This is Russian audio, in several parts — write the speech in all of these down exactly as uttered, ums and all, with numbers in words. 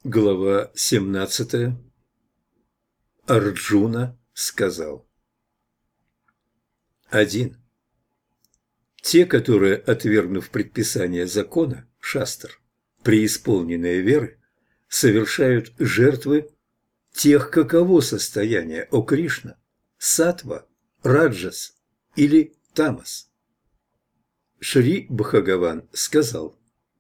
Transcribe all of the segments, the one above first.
Глава семнадцатая. Арджуна сказал. один. Те, которые, отвергнув предписание закона, шастр, преисполненные веры, совершают жертвы тех, каково состояние, о Кришна, саттва, раджас или тамас. Шри Бхагаван сказал.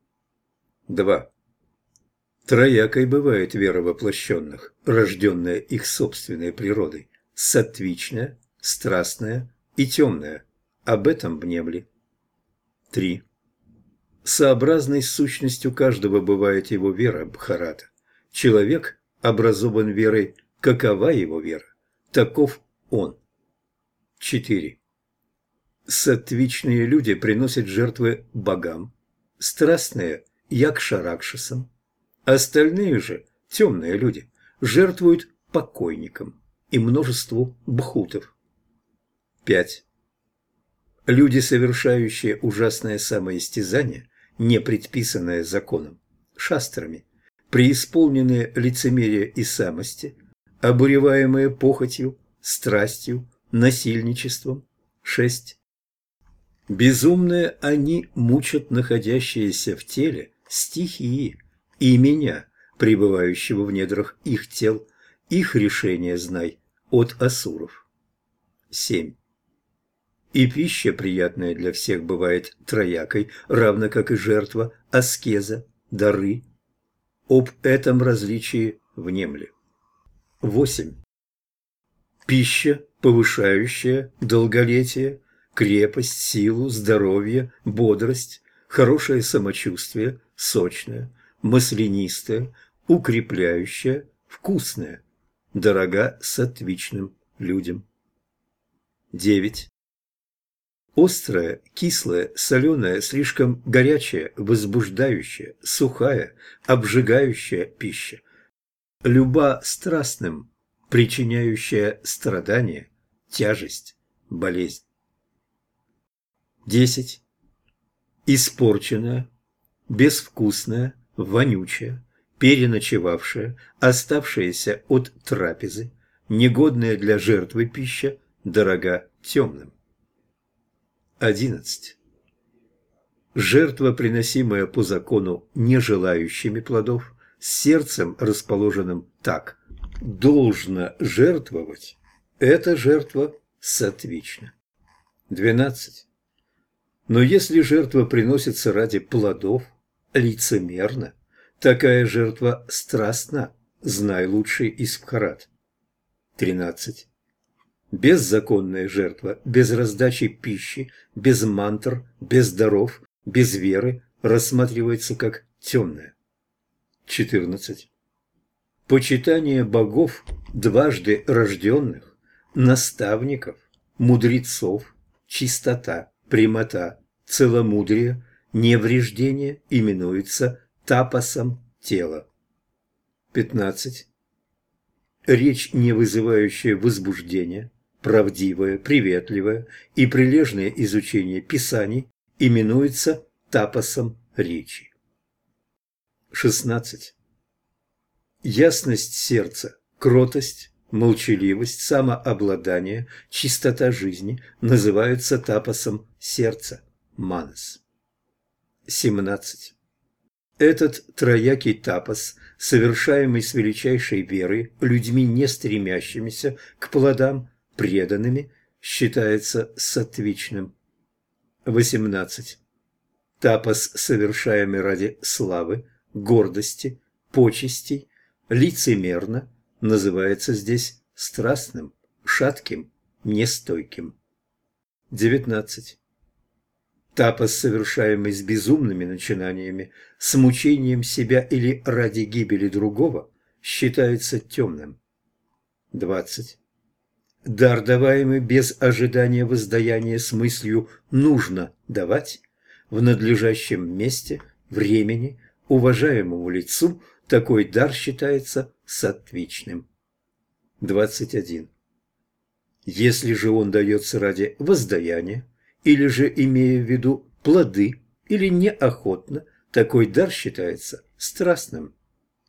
два. Троякой бывает вера воплощенных, рожденная их собственной природой, саттвичная, страстная и темная. Об этом внемли. три. Сообразной с сущностью каждого бывает его вера, Бхарата. Человек образован верой, какова его вера, таков он. четыре. Саттвичные люди приносят жертвы богам, страстные – якша-ракшасам. Остальные же, темные люди, жертвуют покойникам и множеству бхутов. пять. Люди, совершающие ужасное самоистязание, не предписанное законом, шастрами, преисполненные лицемерия и самости, обуреваемые похотью, страстью, насильничеством. шесть. Безумные они мучат находящиеся в теле стихии, и меня, пребывающего в недрах их тел, их решение знай от асуров. семь. И пища, приятная для всех, бывает троякой, равно как и жертва, аскеза, дары. Об этом различии внемли. восемь. Пища, повышающая долголетие, крепость, силу, здоровье, бодрость, хорошее самочувствие, сочное, маслянистая, укрепляющая, вкусная, дорога саттвичным людям. девять. Острая, кислая, соленая, слишком горячая, возбуждающая, сухая, обжигающая пища, люба страстным, причиняющая страдания, тяжесть, болезнь. десять. Испорченная, безвкусная, вонючая, переночевавшая, оставшаяся от трапезы, негодная для жертвы пища, дорога темным. одиннадцать. Жертва, приносимая по закону не желающими плодов, с сердцем, расположенным так, должно жертвовать, эта жертва саттвична. двенадцать. Но если жертва приносится ради плодов, лицемерно, такая жертва страстна, знай лучший из бхарат. тринадцать. Беззаконная жертва, без раздачи пищи, без мантр, без даров, без веры рассматривается как темная. четырнадцать. Почитание богов, дважды рожденных, наставников, мудрецов, чистота, прямота, целомудрие, невреждение именуется тапасом тела. пятнадцать. Речь, не вызывающая возбуждения, правдивое, приветливое и прилежное изучение писаний именуется тапасом речи. шестнадцать. Ясность сердца, кротость, молчаливость, самообладание, чистота жизни называются тапасом сердца, манас. семнадцать. Этот троякий тапас, совершаемый с величайшей верой, людьми, не стремящимися к плодам, преданными, считается саттвичным. восемнадцать. Тапас, совершаемый ради славы, гордости, почестей, лицемерно, называется здесь страстным, шатким, нестойким. девятнадцать. Тапас, совершаемый с безумными начинаниями, с мучением себя или ради гибели другого, считается темным. двадцать. Дар, даваемый без ожидания воздаяния с мыслью «нужно давать», в надлежащем месте, времени, уважаемому лицу, такой дар считается саттвичным. двадцать один. Если же он дается ради воздаяния, или же имея в виду плоды, или неохотно, такой дар считается страстным.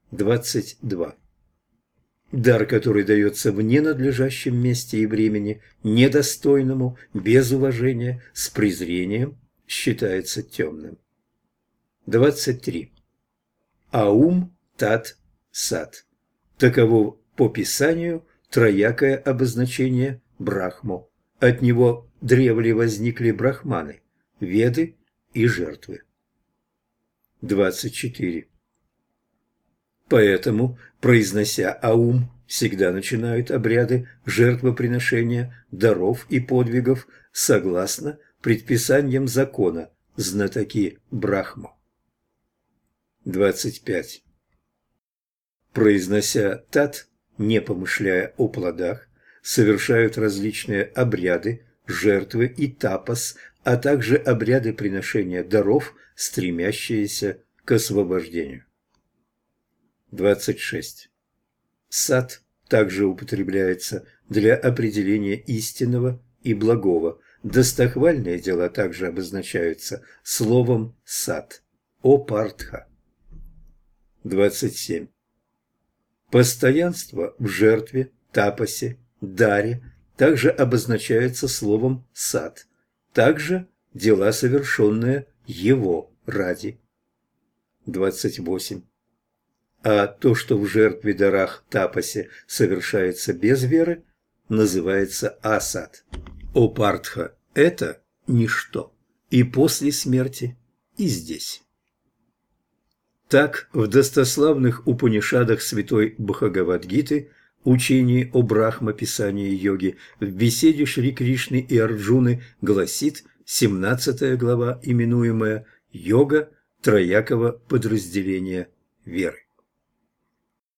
двадцать два. Дар, который дается в ненадлежащем месте и времени, недостойному, без уважения, с презрением, считается темным. двадцать три. Аум тат сат. Таково по Писанию троякое обозначение Брахму. От него древле возникли брахманы, веды и жертвы. двадцать четыре. Поэтому, произнося Аум, всегда начинают обряды жертвоприношения, даров и подвигов согласно предписаниям закона знатоки Брахму. двадцать пять. Произнося Тат, не помышляя о плодах, совершают различные обряды, жертвы и тапас, а также обряды приношения даров, стремящиеся к освобождению. двадцать шесть. Сат также употребляется для определения истинного и благого. Достохвальные дела также обозначаются словом сат, опартха. двадцать семь. Постоянство в жертве, тапасе, даре также обозначается словом сат, также дела, совершенные его ради. двадцать восемь. А то, что в жертве, дарах, тапасе совершается без веры, называется асат. Опартха – это ничто и после смерти, и здесь. Так, в достославных Упанишадах святой Бхагавад-гиты, учении о Брахма-писании йоги, в беседе Шри Кришны и Арджуны гласит семнадцатая глава, именуемая «Йога троякого подразделения веры».